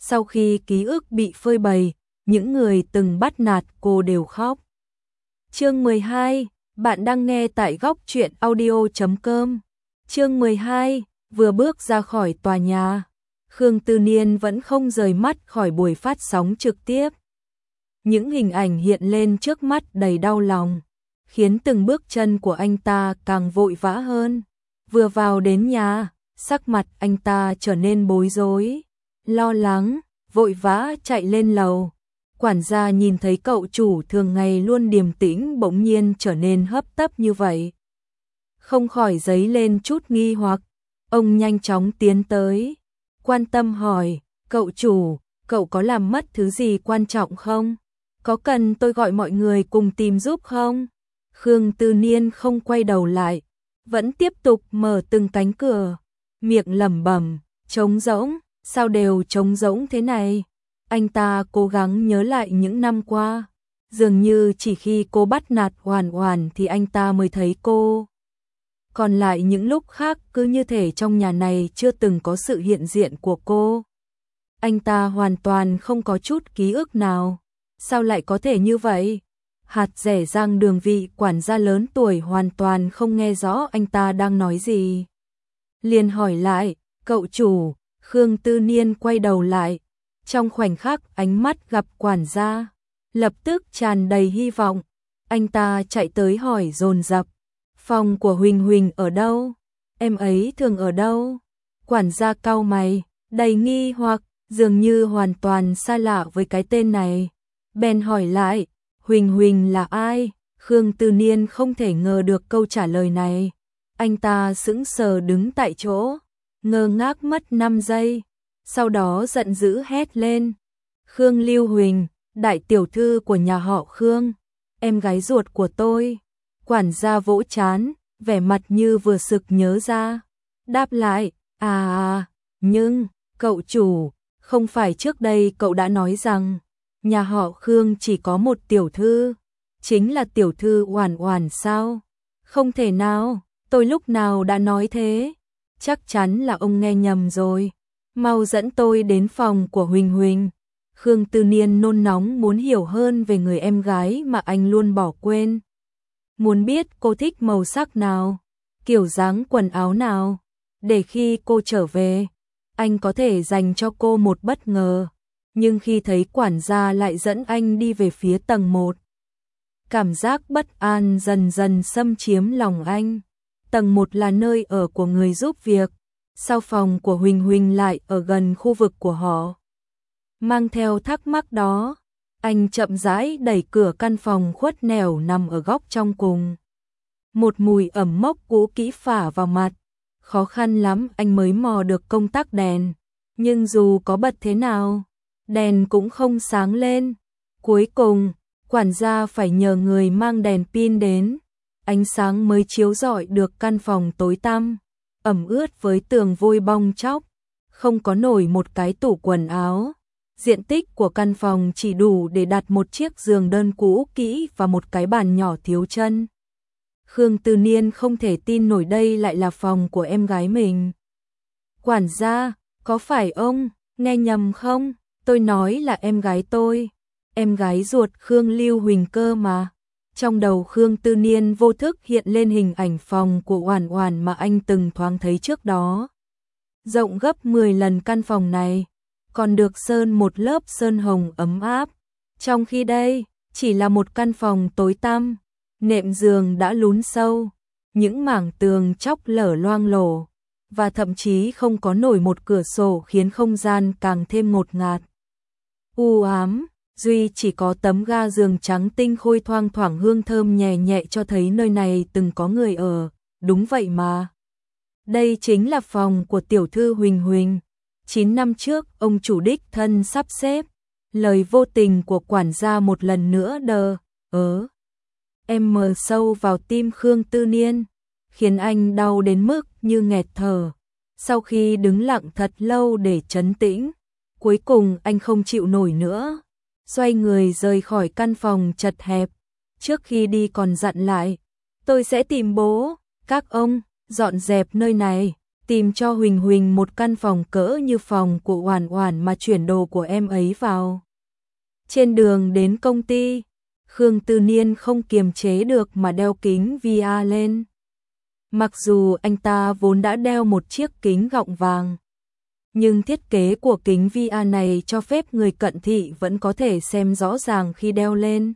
Sau khi ký ức bị phơi bày, những người từng bắt nạt cô đều khóc. Chương 12, bạn đang nghe tại góc truyện audio.com. Chương 12, vừa bước ra khỏi tòa nhà, Khương Tư Niên vẫn không rời mắt khỏi buổi phát sóng trực tiếp. Những hình ảnh hiện lên trước mắt đầy đau lòng, khiến từng bước chân của anh ta càng vội vã hơn. Vừa vào đến nhà, sắc mặt anh ta trở nên bối rối, lo lắng, vội vã chạy lên lầu. Quản gia nhìn thấy cậu chủ thường ngày luôn điềm tĩnh bỗng nhiên trở nên hấp tấp như vậy, không khỏi dấy lên chút nghi hoặc. Ông nhanh chóng tiến tới, quan tâm hỏi, cậu chủ, cậu có làm mất thứ gì quan trọng không? Có cần tôi gọi mọi người cùng tìm giúp không? Khương Tư Niên không quay đầu lại, vẫn tiếp tục mở từng cánh cửa, miệng lẩm bẩm, trống rỗng, sao đều trống rỗng thế này? Anh ta cố gắng nhớ lại những năm qua, dường như chỉ khi cô bắt nạt Hoàn Hoàn thì anh ta mới thấy cô. Còn lại những lúc khác cứ như thể trong nhà này chưa từng có sự hiện diện của cô. Anh ta hoàn toàn không có chút ký ức nào. Sao lại có thể như vậy? Hạt rẻ rang Đường vị quản gia lớn tuổi hoàn toàn không nghe rõ anh ta đang nói gì. Liền hỏi lại, cậu chủ. Khương Tư Niên quay đầu lại. Trong khoảnh khắc ánh mắt gặp quản gia, lập tức tràn đầy hy vọng. Anh ta chạy tới hỏi dồn dập, phòng của Huỳnh Huỳnh ở đâu? Em ấy thường ở đâu? Quản gia cau mày, đầy nghi hoặc, dường như hoàn toàn xa lạ với cái tên này. Bèn hỏi lại, Huỳnh Huỳnh là ai? Khương Tư Niên không thể ngờ được câu trả lời này. Anh ta sững sờ đứng tại chỗ, ngơ ngác mất 5 giây. Sau đó giận dữ hét lên, Khương Lưu Huỳnh, đại tiểu thư của nhà họ Khương, em gái ruột của tôi. Quản gia vỗ trán, vẻ mặt như vừa sực nhớ ra, đáp lại, nhưng, cậu chủ, không phải trước đây cậu đã nói rằng, nhà họ Khương chỉ có một tiểu thư, chính là tiểu thư Oản Oản sao? Không thể nào, tôi lúc nào đã nói thế? Chắc chắn là ông nghe nhầm rồi. Mau dẫn tôi đến phòng của Huỳnh Huỳnh. Khương Tư Niên nôn nóng muốn hiểu hơn về người em gái mà anh luôn bỏ quên. Muốn biết cô thích màu sắc nào, kiểu dáng quần áo nào, để khi cô trở về, anh có thể dành cho cô một bất ngờ. Nhưng khi thấy quản gia lại dẫn anh đi về phía tầng 1, cảm giác bất an dần dần xâm chiếm lòng anh. Tầng 1 là nơi ở của người giúp việc. Sao phòng của Huỳnh Huỳnh lại ở gần khu vực của họ? Mang theo thắc mắc đó, anh chậm rãi đẩy cửa căn phòng khuất nẻo nằm ở góc trong cùng. Một mùi ẩm mốc cũ kỹ phả vào mặt, khó khăn lắm anh mới mò được công tắc đèn, nhưng dù có bật thế nào, đèn cũng không sáng lên. Cuối cùng, quản gia phải nhờ người mang đèn pin đến, ánh sáng mới chiếu rọi được căn phòng tối tăm, ẩm ướt với tường vôi bong tróc, không có nổi một cái tủ quần áo. Diện tích của căn phòng chỉ đủ để đặt một chiếc giường đơn cũ kỹ và một cái bàn nhỏ thiếu chân. Khương Tư Niên không thể tin nổi đây lại là phòng của em gái mình. Quản gia, có phải ông nghe nhầm không? Tôi nói là em gái tôi, em gái ruột Khương Lưu Huỳnh cơ mà. Trong đầu Khương Tư Niên vô thức hiện lên hình ảnh phòng của Oản Oản mà anh từng thoáng thấy trước đó. Rộng gấp 10 lần căn phòng này, còn được sơn một lớp sơn hồng ấm áp. Trong khi đây, chỉ là một căn phòng tối tăm, nệm giường đã lún sâu, những mảng tường chóc lở loang lổ, và thậm chí không có nổi một cửa sổ khiến không gian càng thêm ngột ngạt. U ám, duy chỉ có tấm ga giường trắng tinh khôi thoang thoảng hương thơm nhẹ nhẹ cho thấy nơi này từng có người ở. Đúng vậy mà. Đây chính là phòng của tiểu thư Huỳnh Huỳnh. 9 năm trước, ông chủ đích thân sắp xếp. Lời vô tình của quản gia một lần nữa em mờ sâu vào tim Khương Tư Niên, khiến anh đau đến mức như nghẹt thở. Sau khi đứng lặng thật lâu để trấn tĩnh, cuối cùng anh không chịu nổi nữa, xoay người rời khỏi căn phòng chật hẹp. Trước khi đi còn dặn lại, tôi sẽ tìm bố, các ông, dọn dẹp nơi này, tìm cho Huỳnh Huỳnh một căn phòng cỡ như phòng của Oản Oản mà chuyển đồ của em ấy vào. Trên đường đến công ty, Khương Tư Niên không kiềm chế được mà đeo kính VR lên. Mặc dù anh ta vốn đã đeo một chiếc kính gọng vàng, nhưng thiết kế của kính VR này cho phép người cận thị vẫn có thể xem rõ ràng khi đeo lên.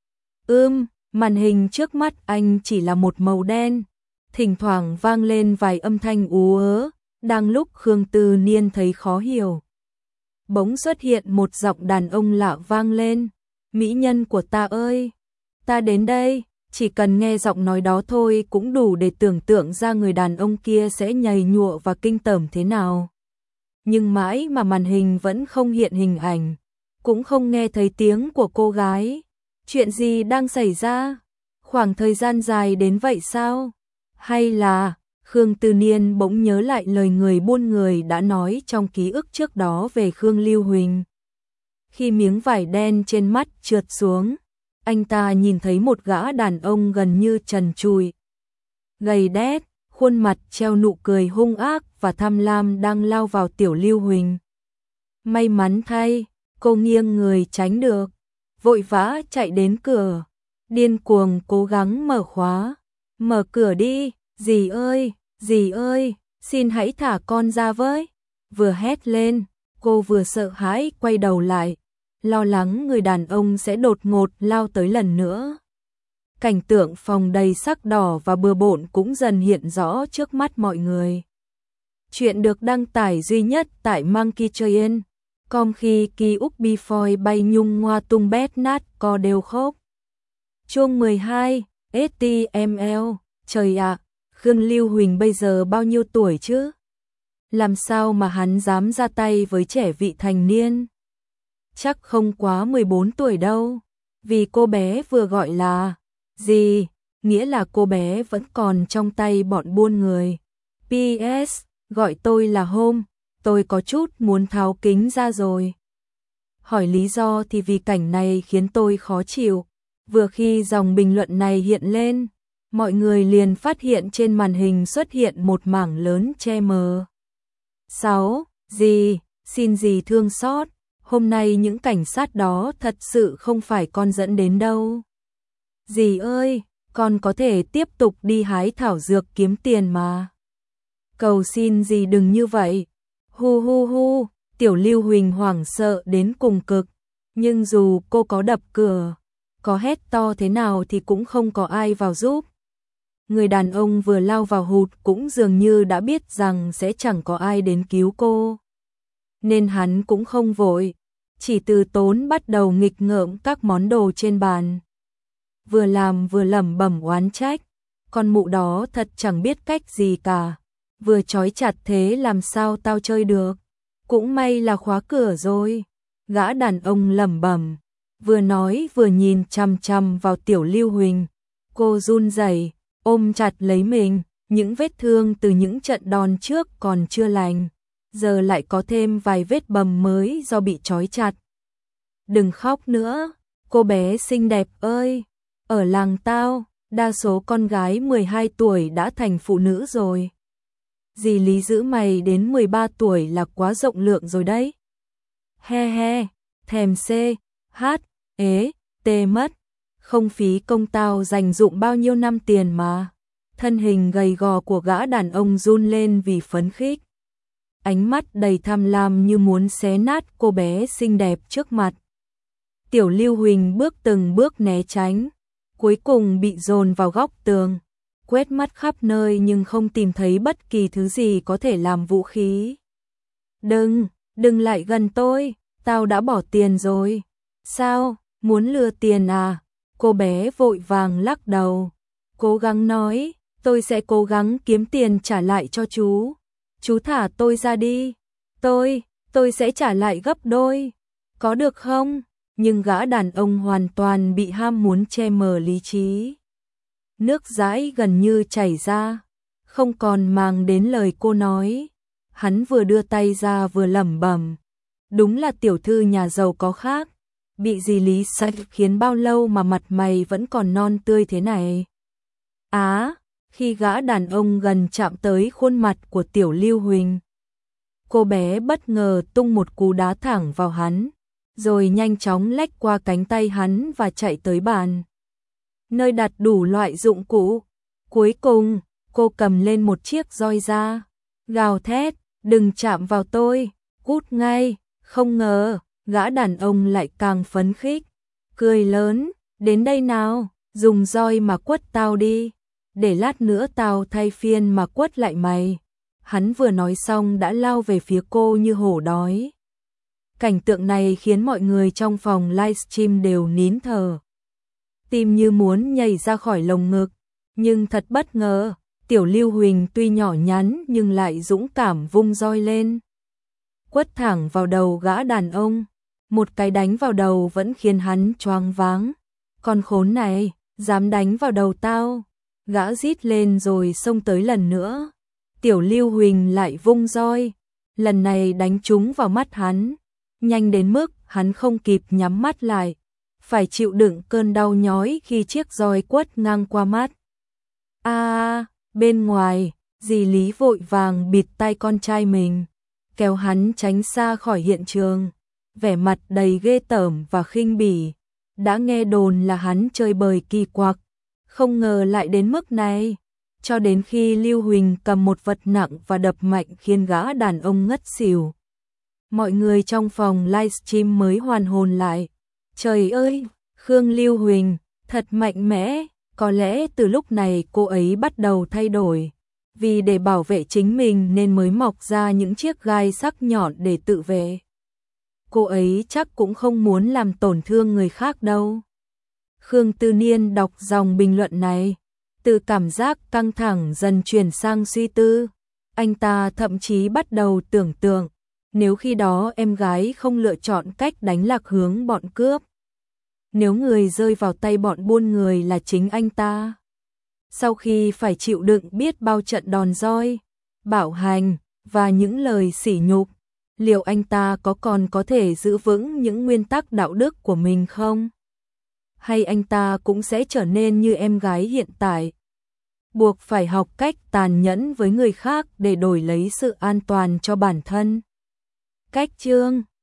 Màn hình trước mắt anh chỉ là một màu đen, thỉnh thoảng vang lên vài âm thanh ú ớ, đang lúc Khương Tư Niên thấy khó hiểu. Bỗng xuất hiện một giọng đàn ông lạ vang lên, "Mỹ nhân của ta ơi, ta đến đây." Chỉ cần nghe giọng nói đó thôi cũng đủ để tưởng tượng ra người đàn ông kia sẽ nhầy nhụa và kinh tởm thế nào. Nhưng mãi mà màn hình vẫn không hiện hình ảnh, cũng không nghe thấy tiếng của cô gái. Chuyện gì đang xảy ra? Khoảng thời gian dài đến vậy sao? Hay là Khương Tư Niên bỗng nhớ lại lời người buôn người đã nói trong ký ức trước đó về Khương Lưu Huỳnh. Khi miếng vải đen trên mắt trượt xuống, anh ta nhìn thấy một gã đàn ông gần như trần trụi, gầy đét, khuôn mặt treo nụ cười hung ác và tham lam đang lao vào Tiểu Lưu Huỳnh. May mắn thay, cô nghiêng người tránh được, vội vã chạy đến cửa, điên cuồng cố gắng mở khóa. "Mở cửa đi, dì ơi, xin hãy thả con ra với." Vừa hét lên, cô vừa sợ hãi quay đầu lại, lo lắng người đàn ông sẽ đột ngột lao tới lần nữa. Cảnh tượng phòng đầy sắc đỏ và bừa bộn cũng dần hiện rõ trước mắt mọi người. Chuyện được đăng tải duy nhất tại monkeytrain.com khi ký ức before bay nhung ngoa tung bét nát co đều khóc. Chương 12, HTML, trời ạ, Khương Lưu Huỳnh bây giờ bao nhiêu tuổi chứ? Làm sao mà hắn dám ra tay với trẻ vị thành niên? Chắc không quá 14 tuổi đâu, vì cô bé vừa gọi là gì, nghĩa là cô bé vẫn còn trong tay bọn buôn người. PS, gọi tôi là Hôm, tôi có chút muốn tháo kính ra rồi. Hỏi lý do thì vì cảnh này khiến tôi khó chịu. Vừa khi dòng bình luận này hiện lên, mọi người liền phát hiện trên màn hình xuất hiện một mảng lớn che mờ. 6. Dì, xin dì thương xót, hôm nay những cảnh sát đó thật sự không phải con dẫn đến đâu. Dì ơi, con có thể tiếp tục đi hái thảo dược kiếm tiền mà. Cầu xin dì đừng như vậy. Hu hu hu, Tiểu Lưu Huỳnh hoảng sợ đến cùng cực, nhưng dù cô có đập cửa, có hét to thế nào thì cũng không có ai vào giúp. Người đàn ông vừa lao vào hụt cũng dường như đã biết rằng sẽ chẳng có ai đến cứu cô, nên hắn cũng không vội, chỉ từ tốn bắt đầu nghịch ngợm các món đồ trên bàn. Vừa làm vừa lẩm bẩm oán trách, con mụ đó thật chẳng biết cách gì cả, vừa trói chặt thế làm sao tao chơi được, cũng may là khóa cửa rồi. Gã đàn ông lẩm bẩm, vừa nói vừa nhìn chằm chằm vào Tiểu Lưu Huỳnh. Cô run rẩy, ôm chặt lấy mình, những vết thương từ những trận đòn trước còn chưa lành, giờ lại có thêm vài vết bầm mới do bị trói chặt. Đừng khóc nữa, cô bé xinh đẹp ơi, ở làng tao, đa số con gái 12 tuổi đã thành phụ nữ rồi. Dì Lý giữ mày đến 13 tuổi là quá rộng lượng rồi đấy. He he, thèm C, H, ế, T mất, không phí công tao dành dụm bao nhiêu năm tiền mà. Thân hình gầy gò của gã đàn ông run lên vì phấn khích. Ánh mắt đầy tham lam như muốn xé nát cô bé xinh đẹp trước mặt. Tiểu Lưu Huỳnh bước từng bước né tránh, cuối cùng bị dồn vào góc tường, quét mắt khắp nơi nhưng không tìm thấy bất kỳ thứ gì có thể làm vũ khí. Đừng lại gần tôi, tao đã bỏ tiền rồi. Sao, muốn lừa tiền à? Cô bé vội vàng lắc đầu, cố gắng nói, tôi sẽ cố gắng kiếm tiền trả lại cho chú. Chú thả tôi ra đi, tôi sẽ trả lại gấp đôi, có được không? Nhưng gã đàn ông hoàn toàn bị ham muốn che mờ lý trí. Nước dãi gần như chảy ra, không còn màng đến lời cô nói. Hắn vừa đưa tay ra vừa lẩm bẩm, đúng là tiểu thư nhà giàu có khác, bị dì Lý sạch khiến bao lâu mà mặt mày vẫn còn non tươi thế này. Á, Khi gã đàn ông gần chạm tới khuôn mặt của Tiểu Lưu Huỳnh, cô bé bất ngờ tung một cú đá thẳng vào hắn, rồi nhanh chóng lách qua cánh tay hắn và chạy tới bàn, nơi đặt đủ loại dụng cụ. Cuối cùng, cô cầm lên một chiếc roi ra, gào thét, đừng chạm vào tôi, cút ngay. Không ngờ, gã đàn ông lại càng phấn khích, cười lớn, đến đây nào, dùng roi mà quất tao đi, để lát nữa tao thay phiên mà quất lại mày. Hắn vừa nói xong đã lao về phía cô như hổ đói. Cảnh tượng này khiến mọi người trong phòng livestream đều nín thở. Tim như muốn nhảy ra khỏi lồng ngực, nhưng thật bất ngờ, Tiểu Lưu Huỳnh tuy nhỏ nhắn nhưng lại dũng cảm vung roi lên, quất thẳng vào đầu gã đàn ông. Một cái đánh vào đầu vẫn khiến hắn choáng váng. Con khốn này, dám đánh vào đầu tao. Gã rít lên rồi xông tới lần nữa. Tiểu Lưu Huỳnh lại vung roi, lần này đánh trúng vào mắt hắn, nhanh đến mức hắn không kịp nhắm mắt lại, phải chịu đựng cơn đau nhói khi chiếc roi quất ngang qua mắt. Bên ngoài, dì Lý vội vàng bịt tai con trai mình, kéo hắn tránh xa khỏi hiện trường, vẻ mặt đầy ghê tởm và khinh bỉ. Đã nghe đồn là hắn chơi bời kỳ quặc, không ngờ lại đến mức này. Cho đến khi Lưu Huỳnh cầm một vật nặng và đập mạnh khiến gã đàn ông ngất xỉu, mọi người trong phòng livestream mới hoàn hồn lại. Trời ơi, Khương Lưu Huỳnh, thật mạnh mẽ. Có lẽ từ lúc này cô ấy bắt đầu thay đổi, vì để bảo vệ chính mình nên mới mọc ra những chiếc gai sắc nhọn để tự vệ. Cô ấy chắc cũng không muốn làm tổn thương người khác đâu. Khương Tư Niên đọc dòng bình luận này, từ cảm giác căng thẳng dần chuyển sang suy tư. Anh ta thậm chí bắt đầu tưởng tượng, nếu khi đó em gái không lựa chọn cách đánh lạc hướng bọn cướp, nếu người rơi vào tay bọn buôn người là chính anh ta, sau khi phải chịu đựng biết bao trận đòn roi, bạo hành và những lời sỉ nhục, liệu anh ta còn có thể giữ vững những nguyên tắc đạo đức của mình không? Hay anh ta cũng sẽ trở nên như em gái hiện tại, buộc phải học cách tàn nhẫn với người khác để đổi lấy sự an toàn cho bản thân? Cách chương